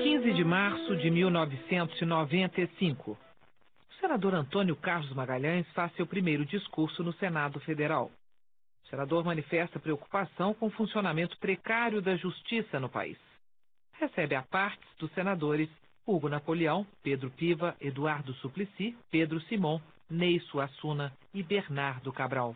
15 de março de 1995. O senador Antônio Carlos Magalhães faz seu primeiro discurso no Senado Federal. O senador manifesta preocupação com o funcionamento precário da justiça no país. Recebe a partes dos senadores Hugo Napoleão, Pedro Piva, Eduardo Suplicy, Pedro Simon, Ney Suassuna e Bernardo Cabral.